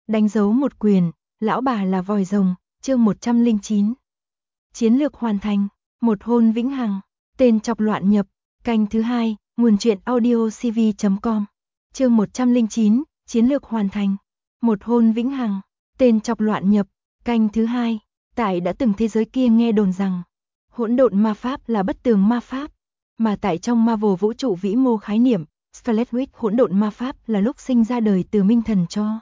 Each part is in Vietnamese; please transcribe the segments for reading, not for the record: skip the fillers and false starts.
Đánh dấu một quyền, lão bà là vòi rồng, chương 109. Chiến lược hoàn thành, một hôn vĩnh hằng, tên chọc loạn nhập, canh thứ 2, nguồn truyện audiocv.com. Chương 109, chiến lược hoàn thành, một hôn vĩnh hằng, tên chọc loạn nhập, canh thứ 2. Tại đã từng thế giới kia nghe đồn rằng hỗn độn ma pháp là bất tường ma pháp, mà tại trong Marvel vũ trụ vĩ mô khái niệm, Scarlet Witch hỗn độn ma pháp là lúc sinh ra đời từ Minh Thần cho.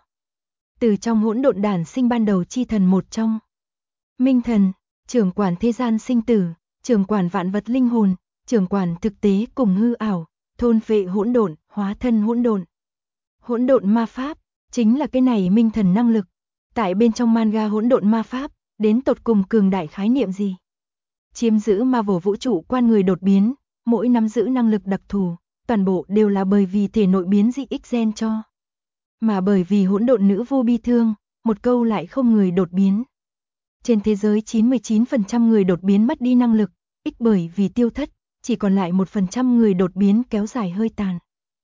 Từ trong hỗn độn đản sinh ban đầu chi thần một trong. Minh Thần, trưởng quản thế gian sinh tử, trưởng quản vạn vật linh hồn, trưởng quản thực tế cùng hư ảo, thôn phệ hỗn độn, hóa thân hỗn độn. Hỗn độn ma pháp chính là cái này Minh Thần năng lực. Tại bên trong manga hỗn độn ma pháp, đến tột cùng cường đại khái niệm gì? Chiếm giữ Marvel vũ trụ quan người đột biến, mỗi nắm giữ năng lực đặc thù, toàn bộ đều là bởi vì thể nội biến dị X gen cho. Mà bởi vì hỗn độn nữ vô bi thương, một câu lại không người đột biến. Trên thế giới 99% người đột biến mất đi năng lực, X bởi vì tiêu thất, chỉ còn lại 1% người đột biến kéo dài hơi tàn.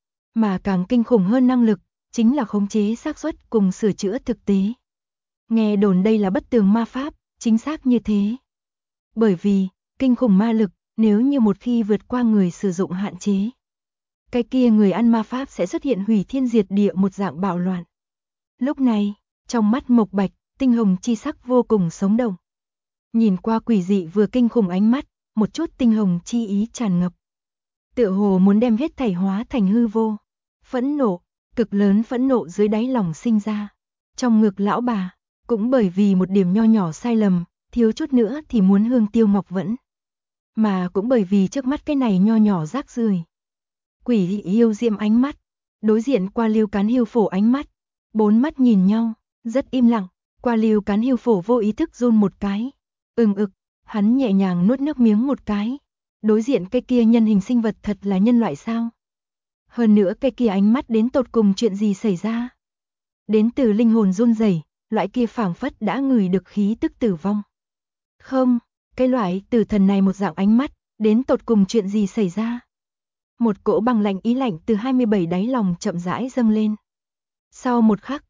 Mà càng kinh khủng hơn năng lực, chính là khống chế xác suất cùng sửa chữa thực tế. Nghe đồn đây là bất tường ma pháp, chính xác như thế. Bởi vì, kinh khủng ma lực, nếu như một khi vượt qua người sử dụng hạn chế, cái kia người ăn ma pháp sẽ xuất hiện hủy thiên diệt địa một dạng bạo loạn. Lúc này, trong mắt Mộc Bạch, tinh hồng chi sắc vô cùng sống động. Nhìn qua quỷ dị vừa kinh khủng ánh mắt, một chút tinh hồng chi ý tràn ngập. Tựa hồ muốn đem hết thảy hóa thành hư vô. Phẫn nộ, cực lớn phẫn nộ dưới đáy lòng sinh ra. Trong ngực lão bà, cũng bởi vì một điểm nho nhỏ sai lầm, thiếu chút nữa thì muốn hương tiêu ngọc vẫn. Mà cũng bởi vì trước mắt cái này nho nhỏ rác rưởi. Quỷ yêu diệm ánh mắt, đối diện qua Lưu Cán Hiêu Phổ ánh mắt, bốn mắt nhìn nhau, rất im lặng, qua Lưu Cán Hiêu Phổ vô ý thức run một cái. Ực, hắn nhẹ nhàng nuốt nước miếng một cái. Đối diện cái kia nhân hình sinh vật thật là nhân loại sao? Hơn nữa cái kia ánh mắt đến tột cùng chuyện gì xảy ra? Đến từ linh hồn run rẩy, loại kia phảng phất đã ngửi được khí tức tử vong. Không, cái loại tử thần này một dạng ánh mắt, đến tột cùng chuyện gì xảy ra? Một cỗ băng lạnh ý lạnh từ 27 đáy lòng chậm rãi dâng lên. Sau một khắc,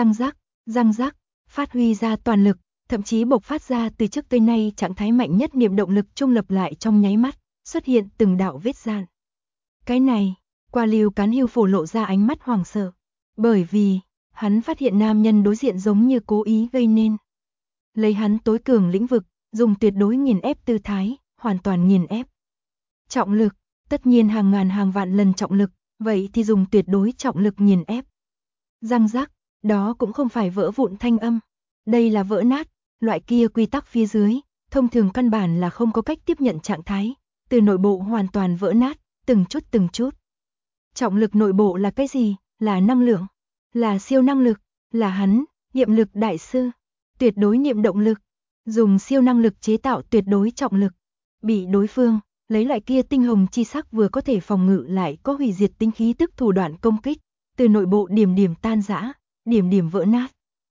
răng rắc, phát huy ra toàn lực, thậm chí bộc phát ra từ trước tới nay trạng thái mạnh nhất niệm động lực trung lập lại trong nháy mắt, xuất hiện từng đạo vết dạn. Cái này, qua Lưu Cán Hiêu Phổ lộ ra ánh mắt hoảng sợ, bởi vì hắn phát hiện nam nhân đối diện giống như cố ý gây nên. Lấy hắn tối cường lĩnh vực, dùng tuyệt đối nghiền ép tư thái, hoàn toàn nghiền ép. Trọng lực, tất nhiên hàng ngàn hàng vạn lần trọng lực, vậy thì dùng tuyệt đối trọng lực nghiền ép. Răng rắc, đó cũng không phải vỡ vụn thanh âm, đây là vỡ nát, loại kia quy tắc phía dưới, thông thường căn bản là không có cách tiếp nhận trạng thái, từ nội bộ hoàn toàn vỡ nát, từng chút. Trọng lực nội bộ là cái gì? Là năng lượng, là siêu năng lực, là hắn, niệm lực đại sư, tuyệt đối niệm động lực, dùng siêu năng lực chế tạo tuyệt đối trọng lực, bị đối phương lấy loại kia tinh hồng chi sắc vừa có thể phòng ngự lại có hủy diệt tính khí tức thủ đoạn công kích, từ nội bộ điểm điểm tan rã, điểm điểm vỡ nát.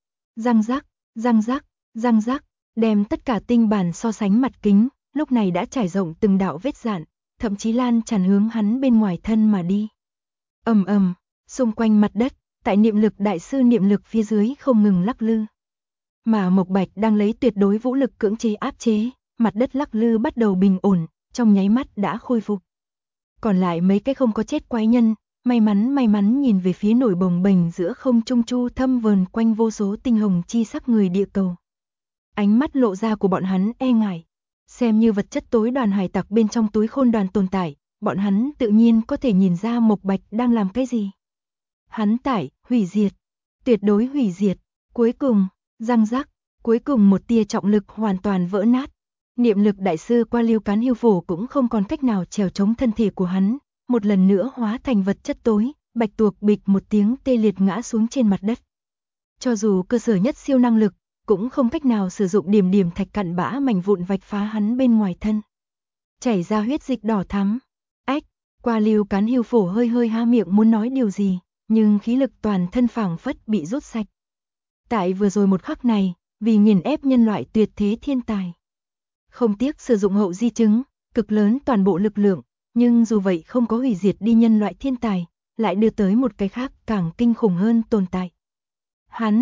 Răng rắc, đem tất cả tinh bản so sánh mặt kính, lúc này đã trải rộng từng đạo vết dạn, thậm chí lan tràn hướng hắn bên ngoài thân mà đi. Ầm, xung quanh mặt đất, tại niệm lực đại sư niệm lực phía dưới không ngừng lắc lư. Mà Mộc Bạch đang lấy tuyệt đối vũ lực cưỡng chế áp chế, mặt đất lắc lư bắt đầu bình ổn, trong nháy mắt đã khôi phục. Còn lại mấy cái không có chết quái nhân, may mắn nhìn về phía nổi bồng bềnh giữa không trung chu thâm vờn quanh vô số tinh hồng chi sắc người địa cầu. Ánh mắt lộ ra của bọn hắn e ngại, xem như vật chất tối đoàn hải tặc bên trong túi khôn đoàn tồn tại, bọn hắn tự nhiên có thể nhìn ra Mộc Bạch đang làm cái gì. Hắn tại, hủy diệt, tuyệt đối hủy diệt, cuối cùng, răng rắc, cuối cùng một tia trọng lực hoàn toàn vỡ nát. Niệm lực đại sư qua Lưu Cán Hiêu Phổ cũng không còn cách nào trèo chống thân thể của hắn, một lần nữa hóa thành vật chất tối, bạch tuộc bịch một tiếng tê liệt ngã xuống trên mặt đất. Cho dù cơ sở nhất siêu năng lực, cũng không cách nào sử dụng điểm thạch cặn bã mảnh vụn vạch phá hắn bên ngoài thân. Chảy ra huyết dịch đỏ thắm. Ách, qua Lưu Cán Hiêu Phổ hơi há miệng muốn nói điều gì, nhưng khí lực toàn thân phảng phất bị rút sạch. Tại vừa rồi một khắc này, vì nghiền ép nhân loại tuyệt thế thiên tài, không tiếc sử dụng hậu di chứng, cực lớn toàn bộ lực lượng, nhưng dù vậy không có hủy diệt đi nhân loại thiên tài, lại đưa tới một cái khác càng kinh khủng hơn tồn tại. Hắn,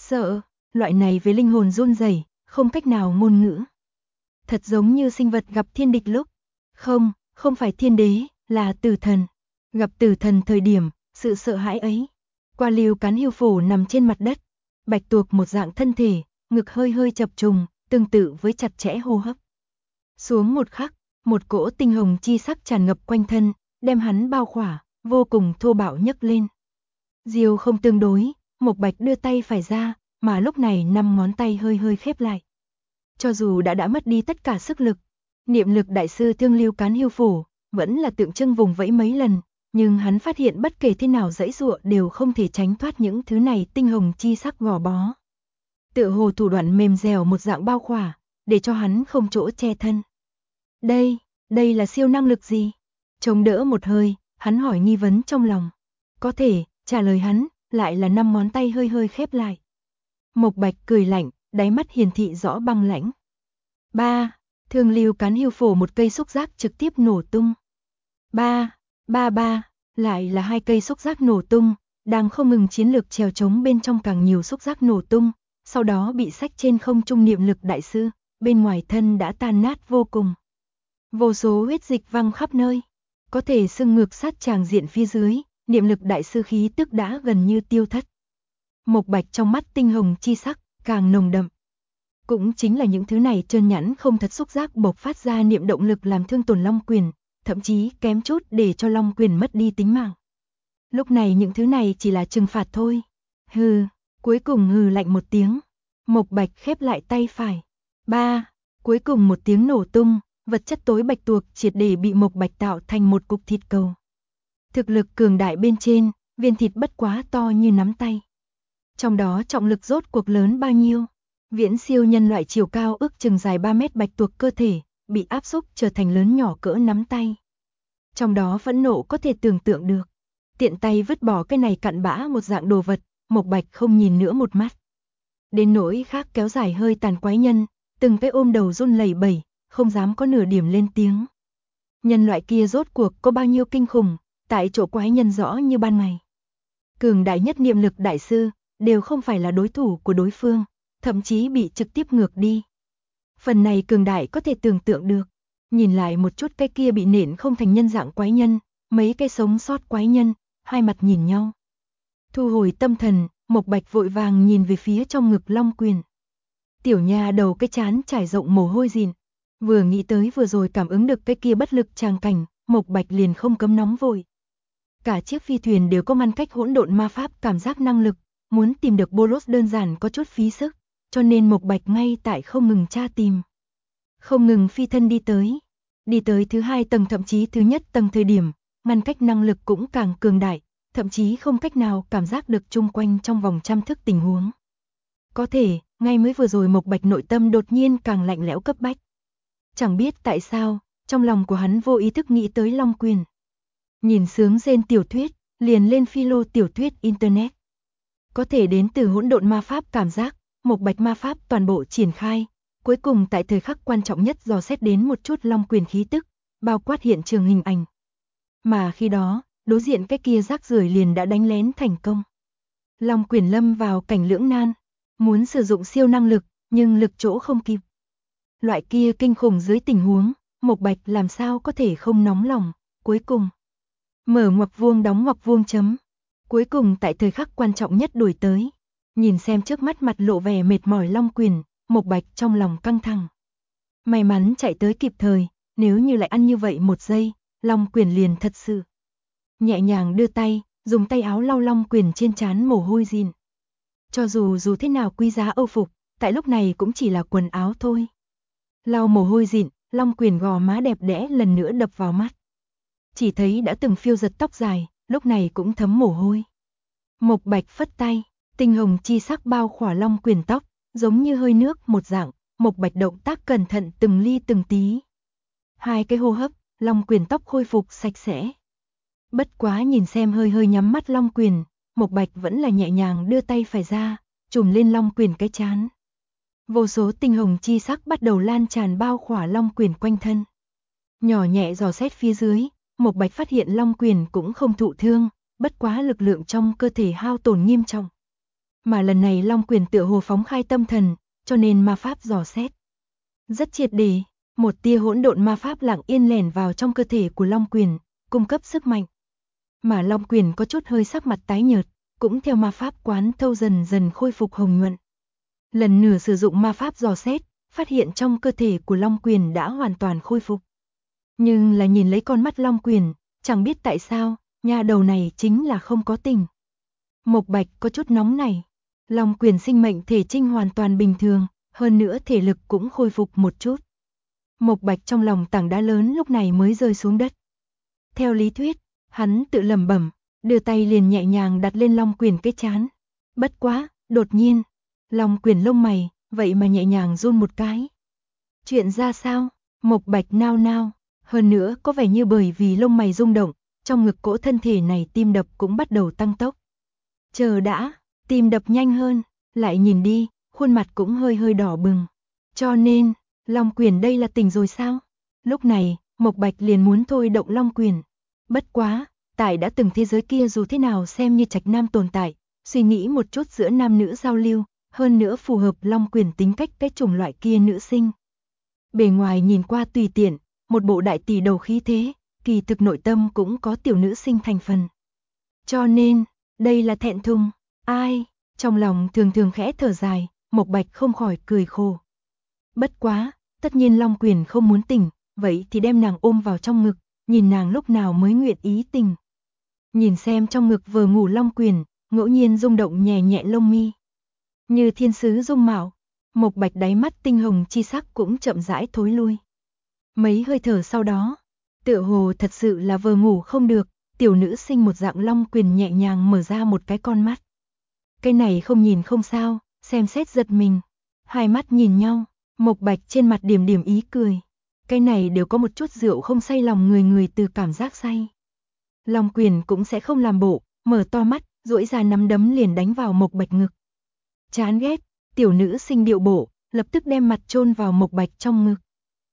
sợ, loại này với linh hồn run rẩy, không cách nào ngôn ngữ. Thật giống như sinh vật gặp thiên địch lúc. Không phải thiên đế, là tử thần. Gặp tử thần thời điểm, sự sợ hãi ấy. Qua Lưu Cán Hưu Phổ nằm trên mặt đất, bạch tuộc một dạng thân thể, ngực hơi hơi chập trùng, tương tự với chặt chẽ hô hấp. Xuống một khắc, một cỗ tinh hồng chi sắc tràn ngập quanh thân, đem hắn bao khỏa, vô cùng thô bạo nhấc lên. Diều không tương đối, Mộc Bạch đưa tay phải ra, mà lúc này 5 ngón tay hơi hơi khép lại. Cho dù đã mất đi tất cả sức lực, niệm lực đại sư Thương Lưu Cán Hưu Phổ vẫn là tượng trưng vùng vẫy mấy lần, nhưng hắn phát hiện bất kể thế nào giãy giụa đều không thể tránh thoát những thứ này tinh hồng chi sắc gò bó. Tựa hồ thủ đoạn mềm dẻo một dạng bao khỏa, để cho hắn không chỗ che thân. Đây là siêu năng lực gì? Chống đỡ một hơi, hắn hỏi nghi vấn trong lòng. Có thể, trả lời hắn, lại là 5 ngón tay hơi hơi khép lại. Mộc Bạch cười lạnh, đáy mắt hiển thị rõ băng lãnh. Thương Lưu Cán Hưu Phổ một cây xúc giác trực tiếp nổ tung. Lại là 2 cây xúc giác nổ tung, đang không ngừng chiến lược trèo trống bên trong càng nhiều xúc giác nổ tung, sau đó bị xách trên không trung niệm lực đại sư, bên ngoài thân đã tan nát vô cùng. Vô số huyết dịch văng khắp nơi, có thể xưng ngược sát tràng diện phía dưới, niệm lực đại sư khí tức đã gần như tiêu thất. Mộc Bạch trong mắt tinh hồng chi sắc, càng nồng đậm. Cũng chính là những thứ này trơn nhẵn không thật xúc giác bộc phát ra niệm động lực làm thương tổn Long Quyền, thậm chí kém chút để cho Long Quyền mất đi tính mạng. Lúc này những thứ này chỉ là trừng phạt thôi. Cuối cùng hừ lạnh một tiếng. Mộc Bạch khép lại tay phải. Cuối cùng một tiếng nổ tung, vật chất tối bạch tuộc triệt để bị Mộc Bạch tạo thành một cục thịt cầu. Thực lực cường đại bên trên, viên thịt bất quá to như nắm tay. Trong đó trọng lực rốt cuộc lớn bao nhiêu? Viễn siêu nhân loại chiều cao ước chừng dài 3 mét bạch tuộc cơ thể, bị áp xúc trở thành lớn nhỏ cỡ nắm tay. Trong đó phẫn nộ có thể tưởng tượng được. Tiện tay vứt bỏ cái này cặn bã một dạng đồ vật, Mộc Bạch không nhìn nữa một mắt. Đến nỗi khác kéo dài hơi tàn quái nhân, từng cái ôm đầu run lẩy bẩy, không dám có nửa điểm lên tiếng. Nhân loại kia rốt cuộc có bao nhiêu kinh khủng, tại chỗ quái nhân rõ như ban ngày. Cường đại nhất niệm lực đại sư, đều không phải là đối thủ của đối phương, thậm chí bị trực tiếp ngược đi. Phần này cường đại có thể tưởng tượng được. Nhìn lại một chút cái kia bị nện không thành nhân dạng quái nhân, mấy cái sống sót quái nhân, hai mặt nhìn nhau. Thu hồi tâm thần, Mộc Bạch vội vàng nhìn về phía trong ngực Long Quyền. Tiểu nha đầu cái chán trải rộng mồ hôi dìn. Vừa nghĩ tới vừa rồi cảm ứng được cái kia bất lực tràng cảnh, Mộc Bạch liền không cấm nóng vội. Cả chiếc phi thuyền đều có ngăn cách hỗn độn ma pháp cảm giác năng lực, muốn tìm được Boros đơn giản có chút phí sức, cho nên Mộc Bạch ngay tại không ngừng tra tìm. Không ngừng phi thân đi tới thứ 2 tầng thậm chí thứ nhất tầng thời điểm, ngăn cách năng lực cũng càng cường đại, thậm chí không cách nào cảm giác được chung quanh trong vòng trăm thước tình huống. Có thể, ngay mới vừa rồi Mộc Bạch nội tâm đột nhiên càng lạnh lẽo cấp bách. Chẳng biết tại sao, trong lòng của hắn vô ý thức nghĩ tới Long Quyền. Nhìn sướng rên tiểu thuyết, liền lên philo tiểu thuyết internet. Có thể đến từ hỗn độn ma pháp cảm giác, Mộc Bạch ma pháp toàn bộ triển khai, cuối cùng tại thời khắc quan trọng nhất dò xét đến một chút Long Quyền khí tức, bao quát hiện trường hình ảnh. Mà khi đó, đối diện cái kia rác rưởi liền đã đánh lén thành công. Long Quyền lâm vào cảnh lưỡng nan, muốn sử dụng siêu năng lực, nhưng lực chỗ không kịp. Loại kia kinh khủng dưới tình huống, Mộc Bạch làm sao có thể không nóng lòng, cuối cùng. Mở ngoặc vuông đóng ngoặc vuông chấm. Cuối cùng tại thời khắc quan trọng nhất đuổi tới. Nhìn xem trước mắt mặt lộ vẻ mệt mỏi Long Quyền, Mộc Bạch trong lòng căng thẳng. May mắn chạy tới kịp thời, nếu như lại ăn như vậy một giây, Long Quyền liền thật sự. Nhẹ nhàng đưa tay, dùng tay áo lau Long Quyền trên trán mồ hôi dìn. Cho dù thế nào quý giá âu phục, tại lúc này cũng chỉ là quần áo thôi. Lau mồ hôi dịn, Long Quyền gò má đẹp đẽ lần nữa đập vào mắt. Chỉ thấy đã từng phiêu giật tóc dài, lúc này cũng thấm mồ hôi. Mộc Bạch phất tay, tinh hồng chi sắc bao khỏa Long Quyền tóc, giống như hơi nước một dạng, Mộc Bạch động tác cẩn thận từng ly từng tí. 2 cái hô hấp, Long Quyền tóc khôi phục sạch sẽ. Bất quá nhìn xem hơi hơi nhắm mắt Long Quyền, Mộc Bạch vẫn là nhẹ nhàng đưa tay phải ra, chùm lên Long Quyền cái trán. Vô số tinh hồng chi sắc bắt đầu lan tràn bao khỏa Long Quyền quanh thân. Nhỏ nhẹ dò xét phía dưới, Mộc Bạch phát hiện Long Quyền cũng không thụ thương, bất quá lực lượng trong cơ thể hao tổn nghiêm trọng. Mà lần này Long Quyền tựa hồ phóng khai tâm thần, cho nên ma pháp dò xét rất triệt để, một tia hỗn độn ma pháp lặng yên lẻn vào trong cơ thể của Long Quyền, cung cấp sức mạnh. Mà Long Quyền có chút hơi sắc mặt tái nhợt, cũng theo ma pháp quán thâu dần dần khôi phục hồng nhuận. Lần nữa sử dụng ma pháp dò xét, phát hiện trong cơ thể của Long Quyền đã hoàn toàn khôi phục. Nhưng là nhìn lấy con mắt Long Quyền, chẳng biết tại sao, nha đầu này chính là không có tình. Mộc Bạch có chút nóng này. Long Quyền sinh mệnh thể trinh hoàn toàn bình thường, hơn nữa thể lực cũng khôi phục một chút. Mộc Bạch trong lòng tảng đá lớn lúc này mới rơi xuống đất. Theo lý thuyết, hắn tự lẩm bẩm, đưa tay liền nhẹ nhàng đặt lên Long Quyền cái trán. Bất quá, đột nhiên, Long Quyền lông mày, vậy mà nhẹ nhàng run một cái. Chuyện ra sao? Mộc Bạch nao nao, hơn nữa có vẻ như bởi vì lông mày rung động, trong ngực cỗ thân thể này tim đập cũng bắt đầu tăng tốc. Chờ đã, tim đập nhanh hơn, lại nhìn đi, khuôn mặt cũng hơi hơi đỏ bừng. Cho nên, Long Quyền đây là tỉnh rồi sao? Lúc này, Mộc Bạch liền muốn thôi động Long Quyền. Bất quá, tại đã từng thế giới kia dù thế nào xem như trạch nam tồn tại, suy nghĩ một chút giữa nam nữ giao lưu, hơn nữa phù hợp Long Quyền tính cách cái chủng loại kia nữ sinh. Bề ngoài nhìn qua tùy tiện, một bộ đại tỷ đầu khí thế, kỳ thực nội tâm cũng có tiểu nữ sinh thành phần. Cho nên, đây là thẹn thùng, ai, trong lòng thường thường khẽ thở dài, Mộc Bạch không khỏi cười khổ. Bất quá, tất nhiên Long Quyền không muốn tỉnh, vậy thì đem nàng ôm vào trong ngực, nhìn nàng lúc nào mới nguyện ý tỉnh. Nhìn xem trong ngực vừa ngủ Long Quyền, ngẫu nhiên rung động nhẹ nhẹ lông mi. Như thiên sứ dung mạo, Mộc Bạch đáy mắt tinh hồng chi sắc cũng chậm rãi thối lui. Mấy hơi thở sau đó, tựa hồ thật sự là vừa ngủ không được, tiểu nữ sinh một dạng Long Quyền nhẹ nhàng mở ra một cái con mắt. Cái này không nhìn không sao, xem xét giật mình. Hai mắt nhìn nhau, Mộc Bạch trên mặt điểm điểm ý cười. Cái này đều có một chút rượu không say lòng người từ cảm giác say. Long Quyền cũng sẽ không làm bộ, mở to mắt, duỗi ra nắm đấm liền đánh vào Mộc Bạch ngực. Chán ghét, tiểu nữ sinh điệu bộ, lập tức đem mặt chôn vào Mộc Bạch trong ngực.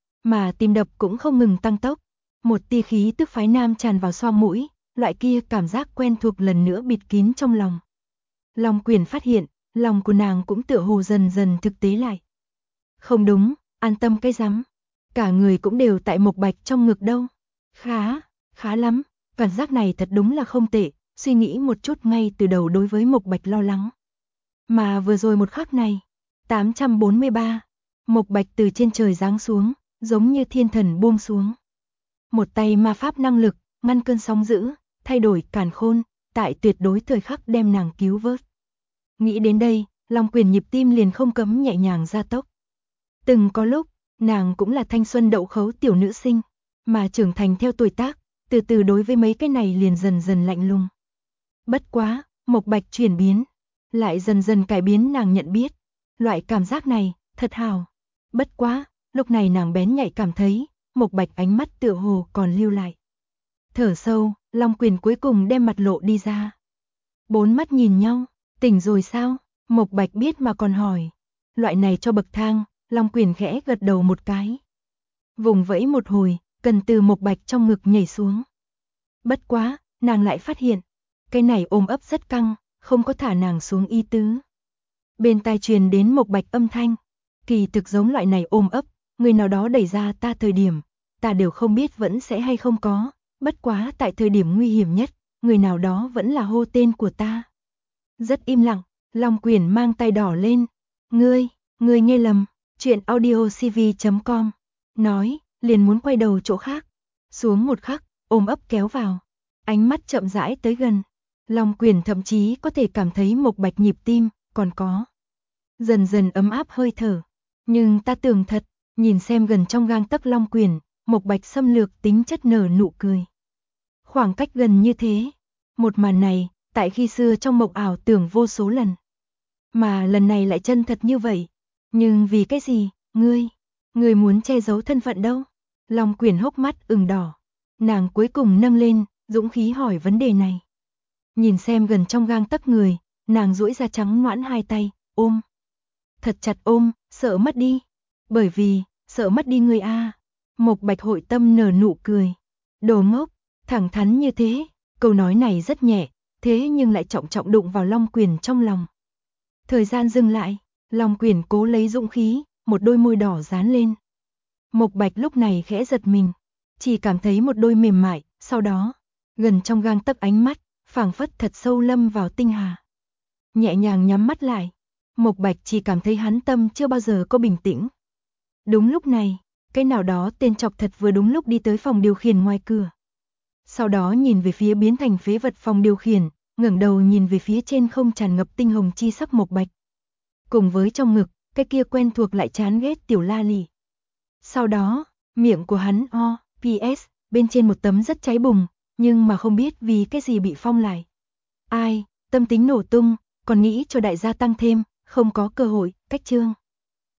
Mà tim đập cũng không ngừng tăng tốc, một tia khí tức phái nam tràn vào xoang mũi, loại kia cảm giác quen thuộc lần nữa bịt kín trong lòng. Long Quyền phát hiện, lòng của nàng cũng tựa hồ dần dần thực tế lại. Không đúng, an tâm cái rắm, cả người cũng đều tại Mộc Bạch trong ngực đâu. Khá lắm, cảm giác này thật đúng là không tệ, suy nghĩ một chút ngay từ đầu đối với Mộc Bạch lo lắng. Mà vừa rồi một khắc này, 843, Mộc Bạch từ trên trời giáng xuống, giống như thiên thần buông xuống. Một tay ma pháp năng lực, ngăn cơn sóng dữ, thay đổi càn khôn, tại tuyệt đối thời khắc đem nàng cứu vớt. Nghĩ đến đây, Long Quyền nhịp tim liền không cấm nhẹ nhàng gia tốc. Từng có lúc, nàng cũng là thanh xuân đậu khấu tiểu nữ sinh, mà trưởng thành theo tuổi tác, từ từ đối với mấy cái này liền dần dần lạnh lùng. Bất quá, Mộc Bạch chuyển biến, lại dần dần cải biến nàng nhận biết, loại cảm giác này, thật hào. Bất quá, lúc này nàng bén nhạy cảm thấy, Mộc Bạch ánh mắt tựa hồ còn lưu lại. Thở sâu, Long Quyền cuối cùng đem mặt lộ đi ra. Bốn mắt nhìn nhau, tỉnh rồi sao? Mộc Bạch biết mà còn hỏi. Loại này cho bậc thang, Long Quyền khẽ gật đầu một cái. Vùng vẫy một hồi, cần từ Mộc Bạch trong ngực nhảy xuống. Bất quá, nàng lại phát hiện, cái này ôm ấp rất căng, không có thả nàng xuống ý tứ. Bên tai truyền đến Mộc Bạch âm thanh, kỳ thực giống loại này ôm ấp, người nào đó đẩy ra ta thời điểm, ta đều không biết vẫn sẽ hay không có, bất quá tại thời điểm nguy hiểm nhất, người nào đó vẫn là hô tên của ta. Rất im lặng, Long Quyền mang tay đỏ lên, ngươi nghe lầm, chuyện audiocv.com, nói, liền muốn quay đầu chỗ khác, xuống một khắc, ôm ấp kéo vào, ánh mắt chậm rãi tới gần, Long Quyền thậm chí có thể cảm thấy Mộc Bạch nhịp tim, còn có dần dần ấm áp hơi thở, nhưng ta tưởng thật, nhìn xem gần trong gang tấc Long Quyền, Mộc Bạch xâm lược tính chất nở nụ cười. Khoảng cách gần như thế, một màn này, tại khi xưa trong mộng ảo tưởng vô số lần. Mà lần này lại chân thật như vậy. Nhưng vì cái gì, ngươi muốn che giấu thân phận đâu? Long Quyền hốc mắt ửng đỏ. Nàng cuối cùng nâng lên, dũng khí hỏi vấn đề này. Nhìn xem gần trong gang tấc người, nàng duỗi ra trắng nõn hai tay, ôm. Thật chặt ôm, sợ mất đi. Bởi vì, sợ mất đi ngươi a. Mộc Bạch hội tâm nở nụ cười. Đồ ngốc, thẳng thắn như thế, câu nói này rất nhẹ, thế nhưng lại trọng trọng đụng vào Long Quyền trong lòng. Thời gian dừng lại, Long Quyển cố lấy dũng khí, một đôi môi đỏ dán lên. Mộc Bạch lúc này khẽ giật mình, chỉ cảm thấy một đôi mềm mại, sau đó, gần trong gang tấc ánh mắt, phảng phất thật sâu lâm vào tinh hà. Nhẹ nhàng nhắm mắt lại, Mộc Bạch chỉ cảm thấy hắn tâm chưa bao giờ có bình tĩnh. Đúng lúc này, cái nào đó tên chọc thật vừa đúng lúc đi tới phòng điều khiển ngoài cửa. Sau đó nhìn về phía biến thành phế vật phòng điều khiển, ngẩng đầu nhìn về phía trên không tràn ngập tinh hồng chi sắc Mộc Bạch. Cùng với trong ngực, cái kia quen thuộc lại chán ghét tiểu la lì. Sau đó, miệng của hắn PS, bên trên một tấm rất cháy bùng, nhưng mà không biết vì cái gì bị phong lại. Ai, tâm tính nổ tung, còn nghĩ cho đại gia tăng thêm, không có cơ hội, cách chương.